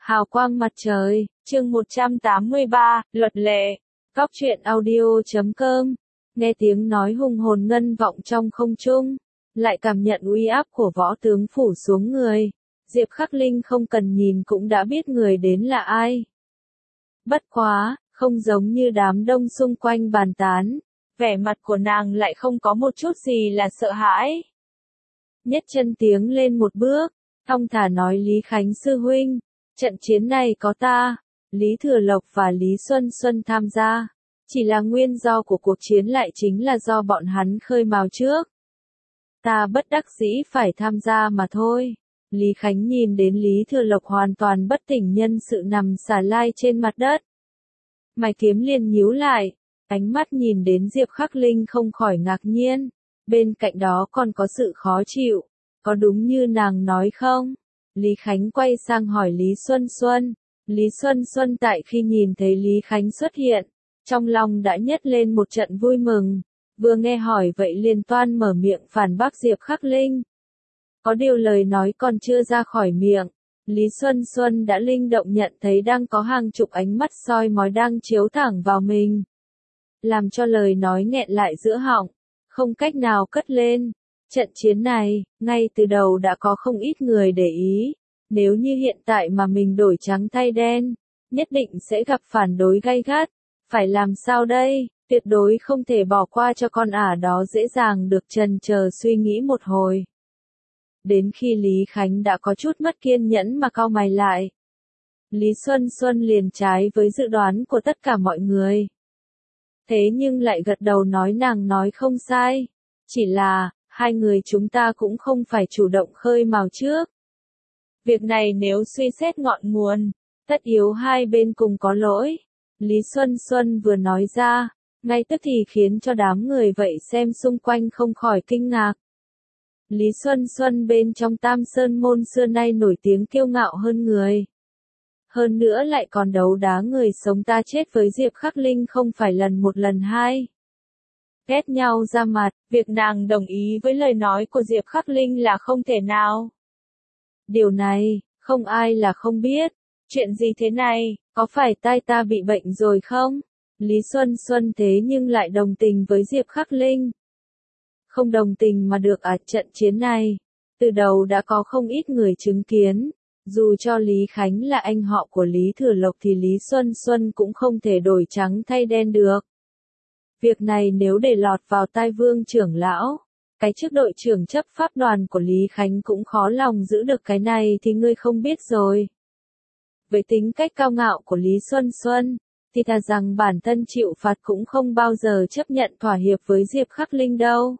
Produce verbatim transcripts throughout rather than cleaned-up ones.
Hào quang mặt trời, chương một trăm tám mươi ba, luật lệ. Cóc truyện audio chấm com. Nghe tiếng nói hùng hồn ngân vọng trong không trung, lại cảm nhận uy áp của võ tướng phủ xuống người. Diệp Khắc Linh không cần nhìn cũng đã biết người đến là ai. Bất quá, không giống như đám đông xung quanh bàn tán, vẻ mặt của nàng lại không có một chút gì là sợ hãi. Nhất chân tiếng lên một bước, thong thả nói Lý Khánh sư huynh, trận chiến này có ta, Lý Thừa Lộc và Lý Xuân Xuân tham gia. Chỉ là nguyên do của cuộc chiến lại chính là do bọn hắn khơi mào trước. Ta bất đắc dĩ phải tham gia mà thôi. Lý Khánh nhìn đến Lý Thừa Lộc hoàn toàn bất tỉnh nhân sự nằm xà lai trên mặt đất. Mày kiếm liền nhíu lại, ánh mắt nhìn đến Diệp Khắc Linh không khỏi ngạc nhiên. Bên cạnh đó còn có sự khó chịu. Có đúng như nàng nói không? Lý Khánh quay sang hỏi Lý Xuân Xuân. Lý Xuân Xuân tại khi nhìn thấy Lý Khánh xuất hiện, trong lòng đã nhấc lên một trận vui mừng. Vừa nghe hỏi vậy liền toan mở miệng phản bác Diệp Khắc Linh. Có điều lời nói còn chưa ra khỏi miệng, Lý Xuân Xuân đã linh động nhận thấy đang có hàng chục ánh mắt soi mói đang chiếu thẳng vào mình. Làm cho lời nói nghẹn lại giữa họng, không cách nào cất lên. Trận chiến này, ngay từ đầu đã có không ít người để ý. Nếu như hiện tại mà mình đổi trắng thay đen, nhất định sẽ gặp phản đối gay gắt. Phải làm sao đây? Tuyệt đối không thể bỏ qua cho con ả đó dễ dàng được chần chờ suy nghĩ một hồi. Đến khi Lý Khánh đã có chút mất kiên nhẫn mà cau mày lại. Lý Xuân Xuân liền trái với dự đoán của tất cả mọi người. Thế nhưng lại gật đầu nói nàng nói không sai. Chỉ là, hai người chúng ta cũng không phải chủ động khơi mào trước. Việc này nếu suy xét ngọn nguồn, tất yếu hai bên cùng có lỗi. Lý Xuân Xuân vừa nói ra, ngay tức thì khiến cho đám người vậy xem xung quanh không khỏi kinh ngạc. Lý Xuân Xuân bên trong Tam Sơn môn xưa nay nổi tiếng kiêu ngạo hơn người. Hơn nữa lại còn đấu đá người sống ta chết với Diệp Khắc Linh không phải lần một lần hai. Ghét nhau ra mặt, việc nàng đồng ý với lời nói của Diệp Khắc Linh là không thể nào. Điều này, không ai là không biết. Chuyện gì thế này, có phải tai ta bị bệnh rồi không? Lý Xuân Xuân thế nhưng lại đồng tình với Diệp Khắc Linh. Không đồng tình mà được à, trận chiến này. Từ đầu đã có không ít người chứng kiến. Dù cho Lý Khánh là anh họ của Lý Thừa Lộc thì Lý Xuân Xuân cũng không thể đổi trắng thay đen được. Việc này nếu để lọt vào tai Vương trưởng lão, cái chức đội trưởng chấp pháp đoàn của Lý Khánh cũng khó lòng giữ được cái này thì ngươi không biết rồi. Với tính cách cao ngạo của Lý Xuân Xuân, thì thà rằng bản thân chịu phạt cũng không bao giờ chấp nhận thỏa hiệp với Diệp Khắc Linh đâu.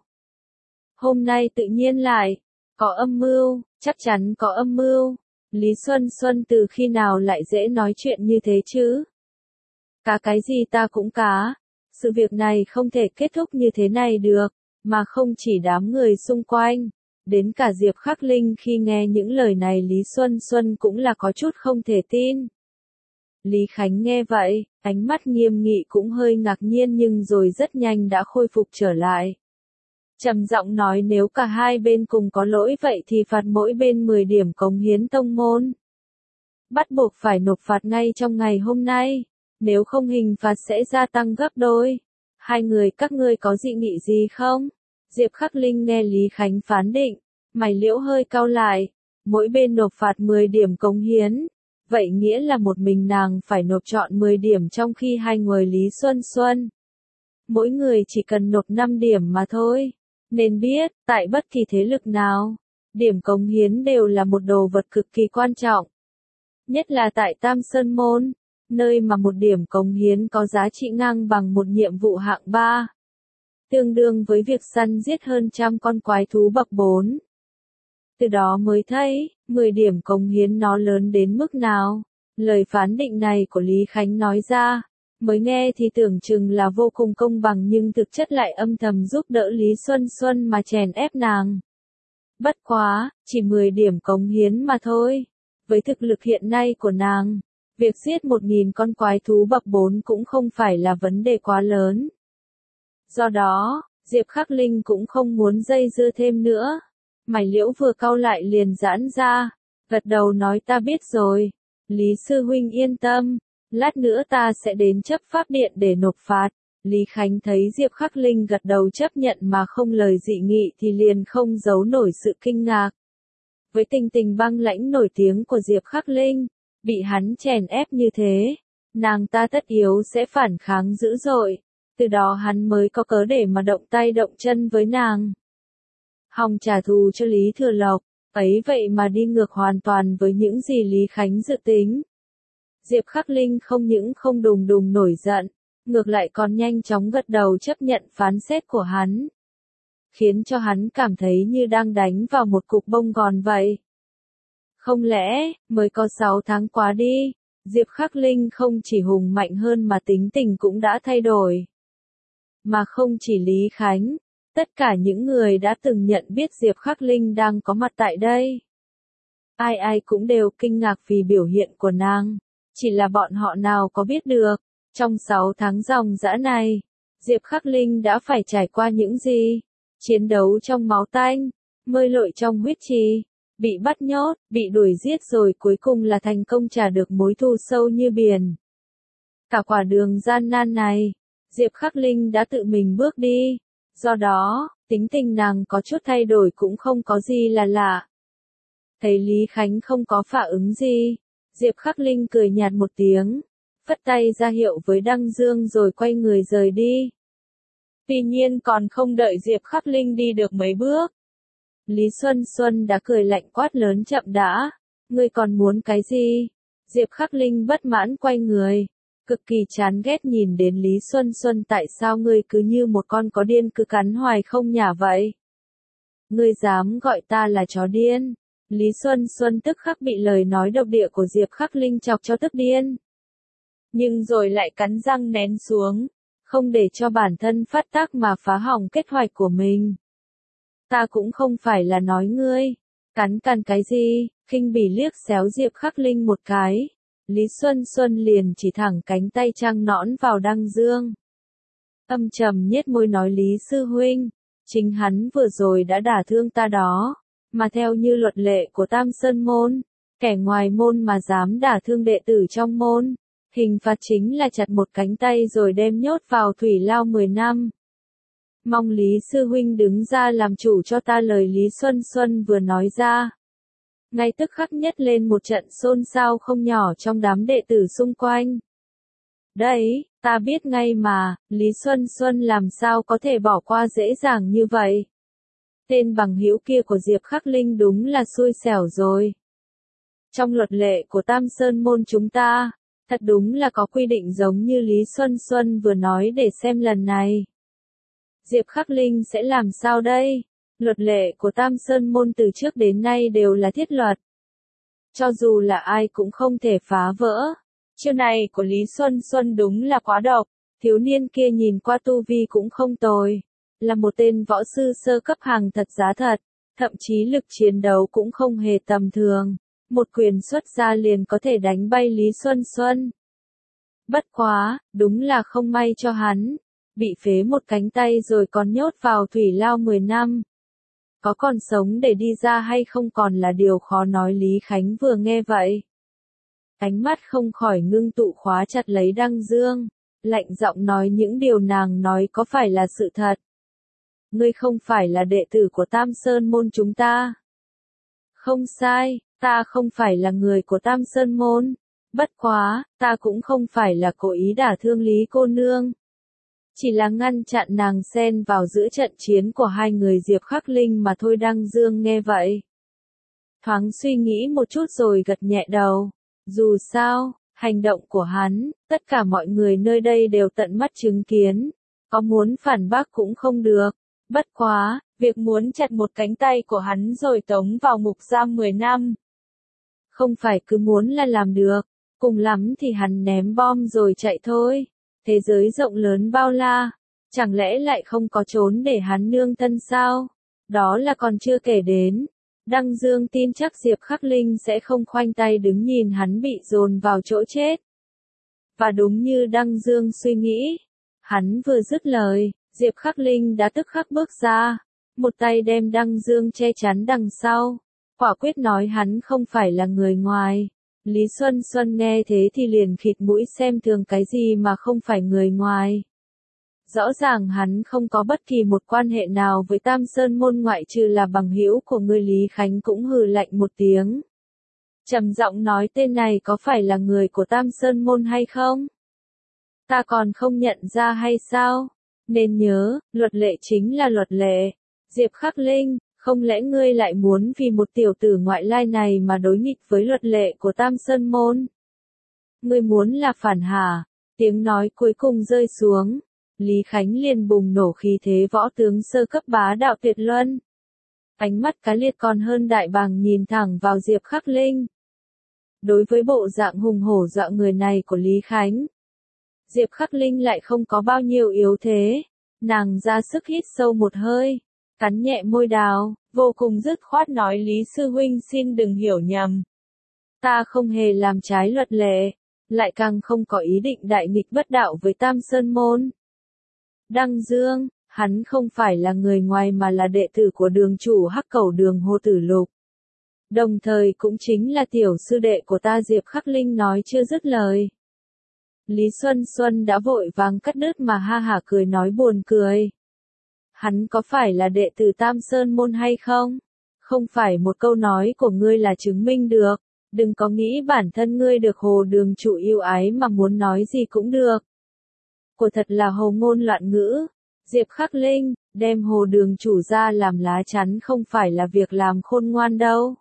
Hôm nay tự nhiên lại, có âm mưu, chắc chắn có âm mưu. Lý Xuân Xuân từ khi nào lại dễ nói chuyện như thế chứ? Cá cái gì ta cũng cá. Sự việc này không thể kết thúc như thế này được, mà không chỉ đám người xung quanh. Đến cả Diệp Khắc Linh khi nghe những lời này Lý Xuân Xuân cũng là có chút không thể tin. Lý Khánh nghe vậy, ánh mắt nghiêm nghị cũng hơi ngạc nhiên nhưng rồi rất nhanh đã khôi phục trở lại. Trầm giọng nói nếu cả hai bên cùng có lỗi vậy thì phạt mỗi bên mười điểm cống hiến tông môn. Bắt buộc phải nộp phạt ngay trong ngày hôm nay, nếu không hình phạt sẽ gia tăng gấp đôi. Hai người các ngươi có dị nghị gì không? Diệp Khắc Linh nghe Lý Khánh phán định, mày liễu hơi cau lại, mỗi bên nộp phạt mười điểm cống hiến. Vậy nghĩa là một mình nàng phải nộp trọn mười điểm trong khi hai người Lý Xuân Xuân. Mỗi người chỉ cần nộp năm điểm mà thôi. Nên biết, tại bất kỳ thế lực nào, điểm cống hiến đều là một đồ vật cực kỳ quan trọng. Nhất là tại Tam Sơn Môn, nơi mà một điểm cống hiến có giá trị ngang bằng một nhiệm vụ hạng ba. Tương đương với việc săn giết hơn trăm con quái thú bậc bốn. Từ đó mới thấy, mười điểm cống hiến nó lớn đến mức nào. Lời phán định này của Lý Khánh nói ra, mới nghe thì tưởng chừng là vô cùng công bằng nhưng thực chất lại âm thầm giúp đỡ Lý Xuân Xuân mà chèn ép nàng. Bất quá, chỉ mười điểm cống hiến mà thôi. Với thực lực hiện nay của nàng, việc giết một nghìn con quái thú bậc bốn cũng không phải là vấn đề quá lớn. Do đó, Diệp Khắc Linh cũng không muốn dây dưa thêm nữa. Mày liễu vừa cau lại liền giãn ra, gật đầu nói ta biết rồi. Lý sư huynh yên tâm, lát nữa ta sẽ đến chấp pháp điện để nộp phạt. Lý Khánh thấy Diệp Khắc Linh gật đầu chấp nhận mà không lời dị nghị thì liền không giấu nổi sự kinh ngạc. Với tình tình băng lãnh nổi tiếng của Diệp Khắc Linh, bị hắn chèn ép như thế, nàng ta tất yếu sẽ phản kháng dữ dội, từ đó hắn mới có cớ để mà động tay động chân với nàng. Hòng trả thù cho Lý Thừa Lộc, ấy vậy mà đi ngược hoàn toàn với những gì Lý Khánh dự tính. Diệp Khắc Linh không những không đùng đùng nổi giận, ngược lại còn nhanh chóng gật đầu chấp nhận phán xét của hắn, khiến cho hắn cảm thấy như đang đánh vào một cục bông gòn vậy. Không lẽ, mới có sáu tháng quá đi, Diệp Khắc Linh không chỉ hùng mạnh hơn mà tính tình cũng đã thay đổi. Mà không chỉ Lý Khánh, tất cả những người đã từng nhận biết Diệp Khắc Linh đang có mặt tại đây. Ai ai cũng đều kinh ngạc vì biểu hiện của nàng, chỉ là bọn họ nào có biết được, trong sáu tháng ròng rã này, Diệp Khắc Linh đã phải trải qua những gì? Chiến đấu trong máu tanh, mơi lội trong huyết trì, bị bắt nhốt, bị đuổi giết rồi cuối cùng là thành công trả được mối thù sâu như biển. Cả quả đường gian nan này, Diệp Khắc Linh đã tự mình bước đi, do đó, tính tình nàng có chút thay đổi cũng không có gì là lạ. Thấy Lý Khánh không có phản ứng gì, Diệp Khắc Linh cười nhạt một tiếng, phất tay ra hiệu với Đăng Dương rồi quay người rời đi. Tuy nhiên còn không đợi Diệp Khắc Linh đi được mấy bước, Lý Xuân Xuân đã cười lạnh quát lớn chậm đã, ngươi còn muốn cái gì? Diệp Khắc Linh bất mãn quay người, cực kỳ chán ghét nhìn đến Lý Xuân Xuân, tại sao ngươi cứ như một con có điên cứ cắn hoài không nhả vậy? Ngươi dám gọi ta là chó điên? Lý Xuân Xuân tức khắc bị lời nói độc địa của Diệp Khắc Linh chọc cho tức điên. Nhưng rồi lại cắn răng nén xuống, không để cho bản thân phát tác mà phá hỏng kế hoạch của mình. Ta cũng không phải là nói ngươi, cắn cằn cái gì, khinh bỉ liếc xéo Diệp Khắc Linh một cái. Lý Xuân Xuân liền chỉ thẳng cánh tay trăng nõn vào Đăng Dương. Âm trầm nhếch môi nói Lý sư huynh, chính hắn vừa rồi đã đả thương ta đó, mà theo như luật lệ của Tam Sơn môn, kẻ ngoài môn mà dám đả thương đệ tử trong môn, hình phạt chính là chặt một cánh tay rồi đem nhốt vào thủy lao mười năm. Mong Lý sư huynh đứng ra làm chủ cho ta. Lời Lý Xuân Xuân vừa nói ra, ngay tức khắc nhất lên một trận xôn xao không nhỏ trong đám đệ tử xung quanh. Đấy, ta biết ngay mà, Lý Xuân Xuân làm sao có thể bỏ qua dễ dàng như vậy. Tên bằng hữu kia của Diệp Khắc Linh đúng là xui xẻo rồi. Trong luật lệ của Tam Sơn môn chúng ta, thật đúng là có quy định giống như Lý Xuân Xuân vừa nói, để xem lần này Diệp Khắc Linh sẽ làm sao đây? Luật lệ của Tam Sơn môn từ trước đến nay đều là thiết luật, cho dù là ai cũng không thể phá vỡ. Chiêu này của Lý Xuân Xuân đúng là quá độc. Thiếu niên kia nhìn qua tu vi cũng không tồi, là một tên võ sư sơ cấp hàng thật giá thật, thậm chí lực chiến đấu cũng không hề tầm thường. Một quyền xuất ra liền có thể đánh bay Lý Xuân Xuân. Bất quá, đúng là không may cho hắn, bị phế một cánh tay rồi còn nhốt vào thủy lao mười năm. Có còn sống để đi ra hay không còn là điều khó nói. Lý Khánh vừa nghe vậy, ánh mắt không khỏi ngưng tụ khóa chặt lấy Đăng Dương, lạnh giọng nói những điều nàng nói có phải là sự thật? Ngươi không phải là đệ tử của Tam Sơn môn chúng ta. Không sai, ta không phải là người của Tam Sơn môn. Bất quá, ta cũng không phải là cố ý đả thương Lý cô nương. Chỉ là ngăn chặn nàng xen vào giữa trận chiến của hai người Diệp Khắc Linh mà thôi. Đăng Dương nghe vậy, thoáng suy nghĩ một chút rồi gật nhẹ đầu. Dù sao, hành động của hắn, tất cả mọi người nơi đây đều tận mắt chứng kiến, có muốn phản bác cũng không được. Bất quá, việc muốn chặt một cánh tay của hắn rồi tống vào ngục giam mười năm, không phải cứ muốn là làm được, cùng lắm thì hắn ném bom rồi chạy thôi. Thế giới rộng lớn bao la, chẳng lẽ lại không có trốn để hắn nương thân sao? Đó là còn chưa kể đến, Đăng Dương tin chắc Diệp Khắc Linh sẽ không khoanh tay đứng nhìn hắn bị dồn vào chỗ chết. Và đúng như Đăng Dương suy nghĩ, hắn vừa dứt lời, Diệp Khắc Linh đã tức khắc bước ra, một tay đem Đăng Dương che chắn đằng sau, quả quyết nói hắn không phải là người ngoài, Lý Xuân Xuân nghe thế thì liền khịt mũi xem thường cái gì mà không phải người ngoài. Rõ ràng hắn không có bất kỳ một quan hệ nào với Tam Sơn môn ngoại trừ là bằng hữu của người. Lý Khánh cũng hừ lạnh một tiếng. Trầm giọng nói tên này có phải là người của Tam Sơn môn hay không? Ta còn không nhận ra hay sao? Nên nhớ, luật lệ chính là luật lệ. Diệp Khắc Linh, không lẽ ngươi lại muốn vì một tiểu tử ngoại lai này mà đối nghịch với luật lệ của Tam Sơn môn? Ngươi muốn là phản hả? Tiếng nói cuối cùng rơi xuống. Lý Khánh liền bùng nổ khí thế võ tướng sơ cấp bá đạo tuyệt luân. Ánh mắt cá liệt còn hơn đại bàng nhìn thẳng vào Diệp Khắc Linh. Đối với bộ dạng hùng hổ dọa người này của Lý Khánh, Diệp Khắc Linh lại không có bao nhiêu yếu thế. Nàng ra sức hít sâu một hơi, cắn nhẹ môi đào, vô cùng dứt khoát nói Lý sư huynh xin đừng hiểu nhầm. Ta không hề làm trái luật lệ, lại càng không có ý định đại nghịch bất đạo với Tam Sơn môn. Đăng Dương, hắn không phải là người ngoài mà là đệ tử của đường chủ Hắc Cẩu Đường Hồ Tử Lục. Đồng thời cũng chính là tiểu sư đệ của ta. Diệp Khắc Linh nói chưa dứt lời. Lý Xuân Xuân đã vội vàng cắt đứt mà ha hả cười nói buồn cười. Hắn có phải là đệ tử Tam Sơn môn hay không? Không phải một câu nói của ngươi là chứng minh được. Đừng có nghĩ bản thân ngươi được Hồ đường chủ yêu ái mà muốn nói gì cũng được. Của thật là hồ ngôn loạn ngữ. Diệp Khắc Linh, đem Hồ đường chủ ra làm lá chắn không phải là việc làm khôn ngoan đâu.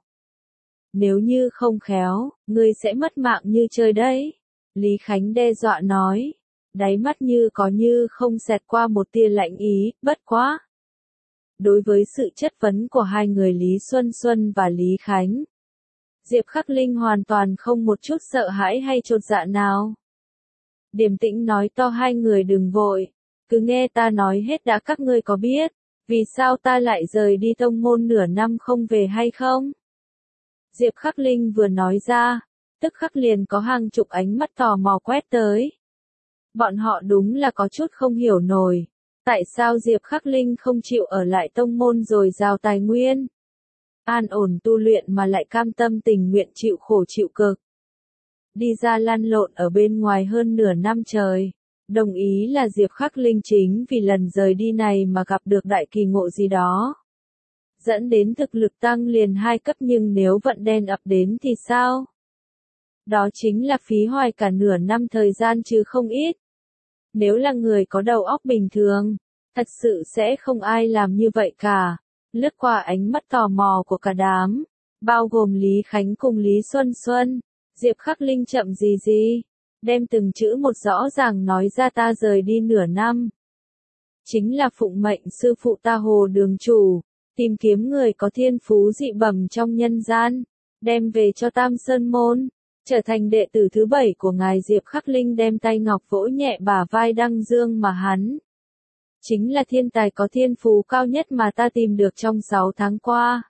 Nếu như không khéo, ngươi sẽ mất mạng như trời đấy. Lý Khánh đe dọa nói. Đáy mắt như có như không xẹt qua một tia lạnh ý, bất quá. Đối với sự chất vấn của hai người Lý Xuân Xuân và Lý Khánh, Diệp Khắc Linh hoàn toàn không một chút sợ hãi hay chột dạ nào. Điềm tĩnh nói to hai người đừng vội, cứ nghe ta nói hết đã. Các ngươi có biết, vì sao ta lại rời đi tông môn nửa năm không về hay không? Diệp Khắc Linh vừa nói ra, tức khắc liền có hàng chục ánh mắt tò mò quét tới. Bọn họ đúng là có chút không hiểu nổi. Tại sao Diệp Khắc Linh không chịu ở lại tông môn rồi giao tài nguyên? An ổn tu luyện mà lại cam tâm tình nguyện chịu khổ chịu cực. Đi ra lăn lộn ở bên ngoài hơn nửa năm trời. Đồng ý là Diệp Khắc Linh chính vì lần rời đi này mà gặp được đại kỳ ngộ gì đó. Dẫn đến thực lực tăng liền hai cấp, nhưng nếu vận đen ập đến thì sao? Đó chính là phí hoài cả nửa năm thời gian chứ không ít. Nếu là người có đầu óc bình thường, thật sự sẽ không ai làm như vậy cả. Lướt qua ánh mắt tò mò của cả đám, bao gồm Lý Khánh cùng Lý Xuân Xuân, Diệp Khắc Linh chậm gì gì, đem từng chữ một rõ ràng nói ra. Ta rời đi nửa năm, chính là phụng mệnh sư phụ ta Hồ đường chủ, tìm kiếm người có thiên phú dị bẩm trong nhân gian, đem về cho Tam Sơn môn, trở thành đệ tử thứ bảy của ngài. Diệp Khắc Linh đem tay ngọc vỗ nhẹ bả vai Đăng Dương mà hắn. Chính là thiên tài có thiên phú cao nhất mà ta tìm được trong sáu tháng qua.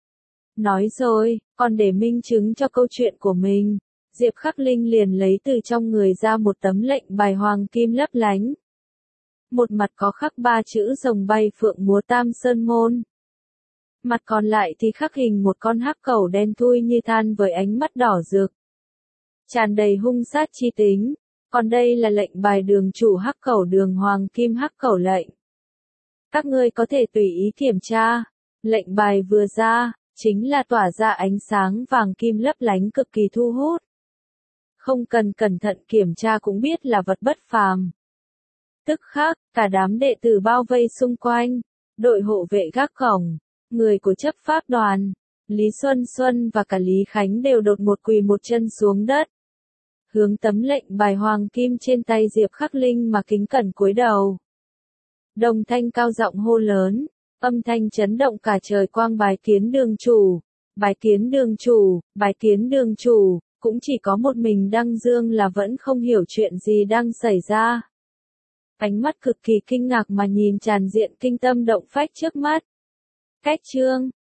Nói rồi, còn để minh chứng cho câu chuyện của mình, Diệp Khắc Linh liền lấy từ trong người ra một tấm lệnh bài hoàng kim lấp lánh. Một mặt có khắc ba chữ rồng bay phượng múa Tam Sơn môn. Mặt còn lại thì khắc hình một con hắc cẩu đen thui như than với ánh mắt đỏ rực, tràn đầy hung sát chi tính. Còn đây là lệnh bài đường chủ Hắc Cẩu Đường hoàng kim hắc cẩu lệnh. Các ngươi có thể tùy ý kiểm tra. Lệnh bài vừa ra, chính là tỏa ra ánh sáng vàng kim lấp lánh cực kỳ thu hút. Không cần cẩn thận kiểm tra cũng biết là vật bất phàm. Tức khắc, cả đám đệ tử bao vây xung quanh, đội hộ vệ gác cổng, người của chấp pháp đoàn, Lý Xuân Xuân và cả Lý Khánh đều đột một quỳ một chân xuống đất. Hướng tấm lệnh bài hoàng kim trên tay Diệp Khắc Linh mà kính cẩn cúi đầu. Đồng thanh cao giọng hô lớn, âm thanh chấn động cả trời quang. Bái kiến đường chủ, bái kiến đường chủ, bái kiến đường chủ. Cũng chỉ có một mình Đăng Dương là vẫn không hiểu chuyện gì đang xảy ra. Ánh mắt cực kỳ kinh ngạc mà nhìn tràn diện kinh tâm động phách trước mắt. Cách chương